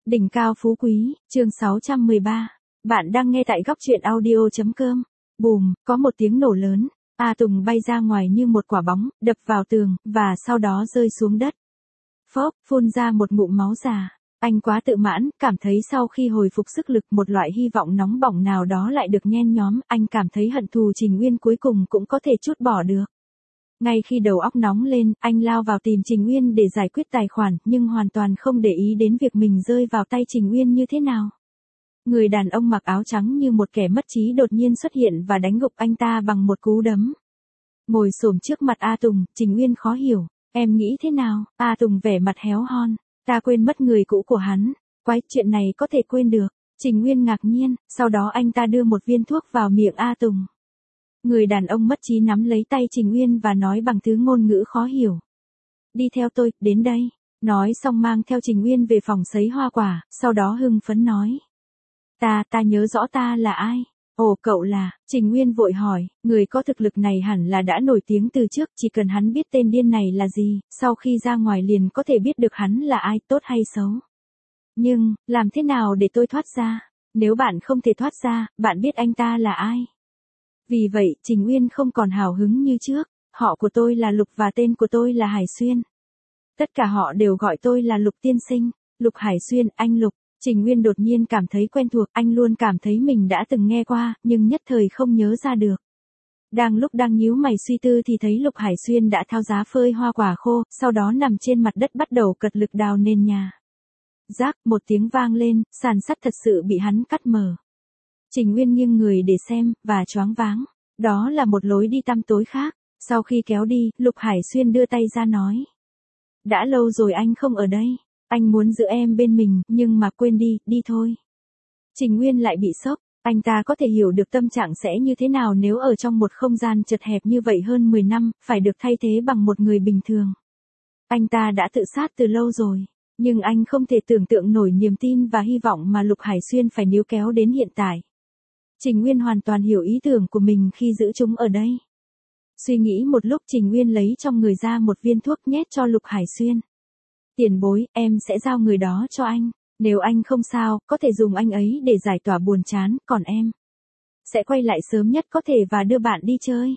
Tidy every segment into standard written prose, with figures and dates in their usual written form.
Đỉnh cao phú quý, chương 613. Bạn đang nghe tại góc truyện audio.com. Bùm, có một tiếng nổ lớn. A Tùng bay ra ngoài như một quả bóng, đập vào tường, và sau đó rơi xuống đất. Phốc, phun ra một ngụm máu già. Anh quá tự mãn, cảm thấy sau khi hồi phục sức lực một loại hy vọng nóng bỏng nào đó lại được nhen nhóm. Anh cảm thấy hận thù Trình Uyên cuối cùng cũng có thể trút bỏ được. Ngay khi đầu óc nóng lên, anh lao vào tìm Trình Uyên để giải quyết tài khoản, nhưng hoàn toàn không để ý đến việc mình rơi vào tay Trình Uyên như thế nào. Người đàn ông mặc áo trắng như một kẻ mất trí đột nhiên xuất hiện và đánh gục anh ta bằng một cú đấm. Ngồi xổm trước mặt A Tùng, Trình Uyên khó hiểu. Em nghĩ thế nào? A Tùng vẻ mặt héo hon. Ta quên mất người cũ của hắn. Quái, chuyện này có thể quên được. Trình Uyên ngạc nhiên, sau đó anh ta đưa một viên thuốc vào miệng A Tùng. Người đàn ông mất trí nắm lấy tay Trình Uyên và nói bằng thứ ngôn ngữ khó hiểu. Đi theo tôi, đến đây. Nói xong mang theo Trình Uyên về phòng sấy hoa quả, sau đó hưng phấn nói. Ta nhớ rõ ta là ai? Ồ, cậu là, Trình Uyên vội hỏi, người có thực lực này hẳn là đã nổi tiếng từ trước, chỉ cần hắn biết tên điên này là gì, sau khi ra ngoài liền có thể biết được hắn là ai, tốt hay xấu. Nhưng, làm thế nào để tôi thoát ra? Nếu bạn không thể thoát ra, bạn biết anh ta là ai? Vì vậy, Trình Uyên không còn hào hứng như trước. Họ của tôi là Lục và tên của tôi là Hải Xuyên. Tất cả họ đều gọi tôi là Lục tiên sinh. Lục Hải Xuyên, anh Lục. Trình Uyên đột nhiên cảm thấy quen thuộc, anh luôn cảm thấy mình đã từng nghe qua, nhưng nhất thời không nhớ ra được. Đang nhíu mày suy tư thì thấy Lục Hải Xuyên đã tháo giá phơi hoa quả khô, sau đó nằm trên mặt đất bắt đầu cật lực đào nền nhà. Rác, một tiếng vang lên, sàn sắt thật sự bị hắn cắt mở. Trình Uyên nghiêng người để xem, và choáng váng. Đó là một lối đi tăm tối khác. Sau khi kéo đi, Lục Hải Xuyên đưa tay ra nói. Đã lâu rồi anh không ở đây. Anh muốn giữ em bên mình, nhưng mà quên đi, đi thôi. Trình Uyên lại bị sốc. Anh ta có thể hiểu được tâm trạng sẽ như thế nào nếu ở trong một không gian chật hẹp như vậy hơn 10 năm, phải được thay thế bằng một người bình thường. Anh ta đã tự sát từ lâu rồi. Nhưng anh không thể tưởng tượng nổi niềm tin và hy vọng mà Lục Hải Xuyên phải níu kéo đến hiện tại. Trình Uyên hoàn toàn hiểu ý tưởng của mình khi giữ chúng ở đây. Suy nghĩ một lúc Trình Uyên lấy trong người ra một viên thuốc nhét cho Lục Hải Xuyên. Tiền bối, em sẽ giao người đó cho anh. Nếu anh không sao, có thể dùng anh ấy để giải tỏa buồn chán, còn em sẽ quay lại sớm nhất có thể và đưa bạn đi chơi.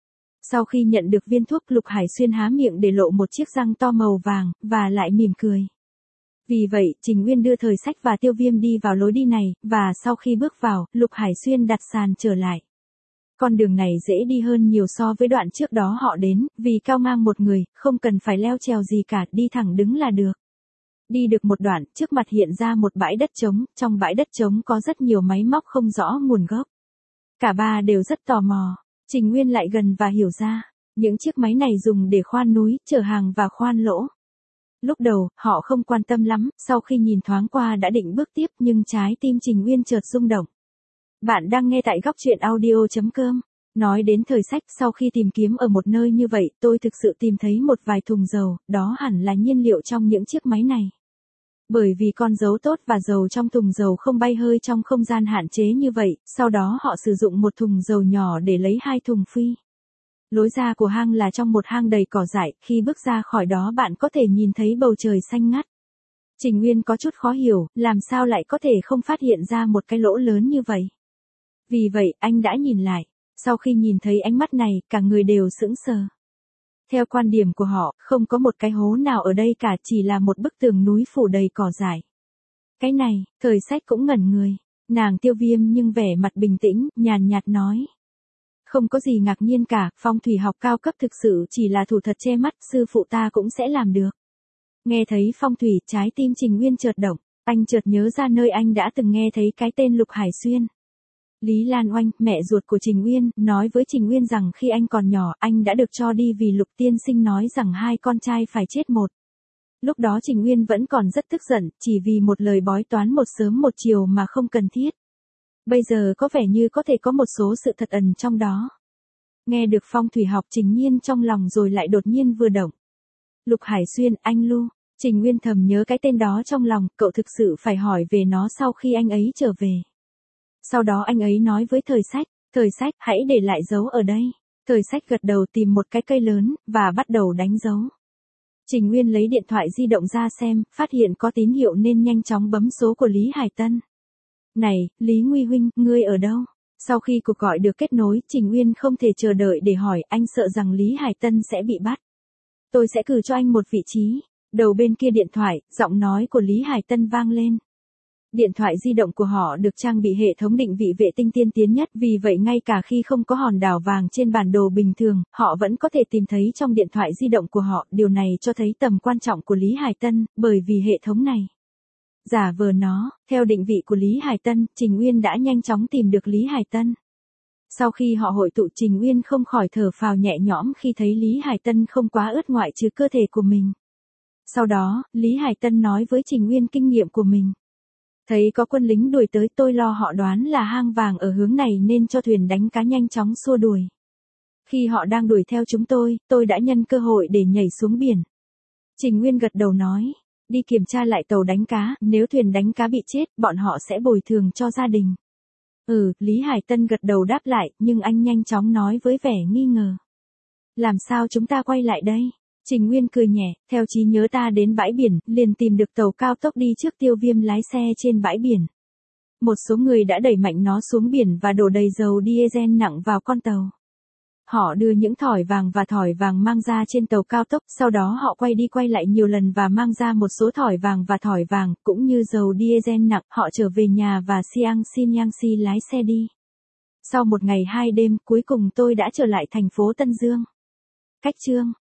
Sau khi nhận được viên thuốc, Lục Hải Xuyên há miệng để lộ một chiếc răng to màu vàng, và lại mỉm cười. Vì vậy, Trình Uyên đưa Thời Sách và Tiêu Viêm đi vào lối đi này, và sau khi bước vào, Lục Hải Xuyên đặt sàn trở lại. Con đường này dễ đi hơn nhiều so với đoạn trước đó họ đến, vì cao ngang một người, không cần phải leo trèo gì cả, đi thẳng đứng là được. Đi được một đoạn, trước mặt hiện ra một bãi đất trống, trong bãi đất trống có rất nhiều máy móc không rõ nguồn gốc. Cả ba đều rất tò mò. Trình Uyên lại gần và hiểu ra, những chiếc máy này dùng để khoan núi, chở hàng và khoan lỗ. Lúc đầu, họ không quan tâm lắm, sau khi nhìn thoáng qua đã định bước tiếp nhưng trái tim Trình Uyên chợt rung động. Bạn đang nghe tại góc truyện audio.com. Nói đến Thời Sách, sau khi tìm kiếm ở một nơi như vậy, tôi thực sự tìm thấy một vài thùng dầu, đó hẳn là nhiên liệu trong những chiếc máy này. Bởi vì con dấu tốt và dầu trong thùng dầu không bay hơi trong không gian hạn chế như vậy, sau đó họ sử dụng một thùng dầu nhỏ để lấy hai thùng phi. Lối ra của hang là trong một hang đầy cỏ dại, khi bước ra khỏi đó bạn có thể nhìn thấy bầu trời xanh ngắt. Trình Uyên có chút khó hiểu, làm sao lại có thể không phát hiện ra một cái lỗ lớn như vậy. Vì vậy, anh đã nhìn lại. Sau khi nhìn thấy ánh mắt này, cả người đều sững sờ. Theo quan điểm của họ, không có một cái hố nào ở đây cả, chỉ là một bức tường núi phủ đầy cỏ dại. Cái này, Thời Sách cũng ngẩn người. Nàng Tiêu Viêm nhưng vẻ mặt bình tĩnh, nhàn nhạt nói. Không có gì ngạc nhiên cả, phong thủy học cao cấp thực sự chỉ là thủ thuật che mắt, sư phụ ta cũng sẽ làm được. Nghe thấy phong thủy, trái tim Trình Uyên chợt động, anh chợt nhớ ra nơi anh đã từng nghe thấy cái tên Lục Hải Xuyên. Lý Lan Oanh, mẹ ruột của Trình Uyên, nói với Trình Uyên rằng khi anh còn nhỏ, anh đã được cho đi vì Lục tiên sinh nói rằng hai con trai phải chết một. Lúc đó Trình Uyên vẫn còn rất tức giận, chỉ vì một lời bói toán một sớm một chiều mà không cần thiết. Bây giờ có vẻ như có thể có một số sự thật ẩn trong đó. Nghe được phong thủy học Trình Nhiên trong lòng rồi lại đột nhiên vừa động. Lục Hải Xuyên, anh Lu. Trình Uyên thầm nhớ cái tên đó trong lòng, cậu thực sự phải hỏi về nó sau khi anh ấy trở về. Sau đó anh ấy nói với Thời Sách, hãy để lại dấu ở đây. Thời Sách gật đầu tìm một cái cây lớn, và bắt đầu đánh dấu. Trình Nguyên lấy điện thoại di động ra xem, phát hiện có tín hiệu nên nhanh chóng bấm số của Lý Hải Tân. Này, Lý Nguy huynh, ngươi ở đâu? Sau khi cuộc gọi được kết nối, Trình Nguyên không thể chờ đợi để hỏi, anh sợ rằng Lý Hải Tân sẽ bị bắt. Tôi sẽ cử cho anh một vị trí. Đầu bên kia điện thoại, giọng nói của Lý Hải Tân vang lên. Điện thoại di động của họ được trang bị hệ thống định vị vệ tinh tiên tiến nhất, vì vậy ngay cả khi không có hòn đảo vàng trên bản đồ bình thường, họ vẫn có thể tìm thấy trong điện thoại di động của họ. Điều này cho thấy tầm quan trọng của Lý Hải Tân, bởi vì hệ thống này giả vờ nó, theo định vị của Lý Hải Tân, Trình Uyên đã nhanh chóng tìm được Lý Hải Tân. Sau khi họ hội tụ, Trình Uyên không khỏi thở phào nhẹ nhõm khi thấy Lý Hải Tân không quá ướt ngoại trừ cơ thể của mình. Sau đó, Lý Hải Tân nói với Trình Uyên kinh nghiệm của mình. Thấy có quân lính đuổi tới, tôi lo họ đoán là hang vàng ở hướng này nên cho thuyền đánh cá nhanh chóng xua đuổi. Khi họ đang đuổi theo chúng tôi đã nhân cơ hội để nhảy xuống biển. Trình Nguyên gật đầu nói, đi kiểm tra lại tàu đánh cá, nếu thuyền đánh cá bị chết, bọn họ sẽ bồi thường cho gia đình. Lý Hải Tân gật đầu đáp lại, nhưng anh nhanh chóng nói với vẻ nghi ngờ. Làm sao chúng ta quay lại đây? Trình Nguyên cười nhẹ, theo trí nhớ ta đến bãi biển, liền tìm được tàu cao tốc đi trước. Tiêu Viêm lái xe trên bãi biển. Một số người đã đẩy mạnh nó xuống biển và đổ đầy dầu diesel nặng vào con tàu. Họ đưa những thỏi vàng và thỏi vàng mang ra trên tàu cao tốc, sau đó họ quay đi quay lại nhiều lần và mang ra một số thỏi vàng và thỏi vàng, cũng như dầu diesel nặng. Họ trở về nhà và Xiang Xin Yang Si lái xe đi. Sau một ngày 2 đêm, cuối cùng tôi đã trở lại thành phố Tân Dương. Cách chương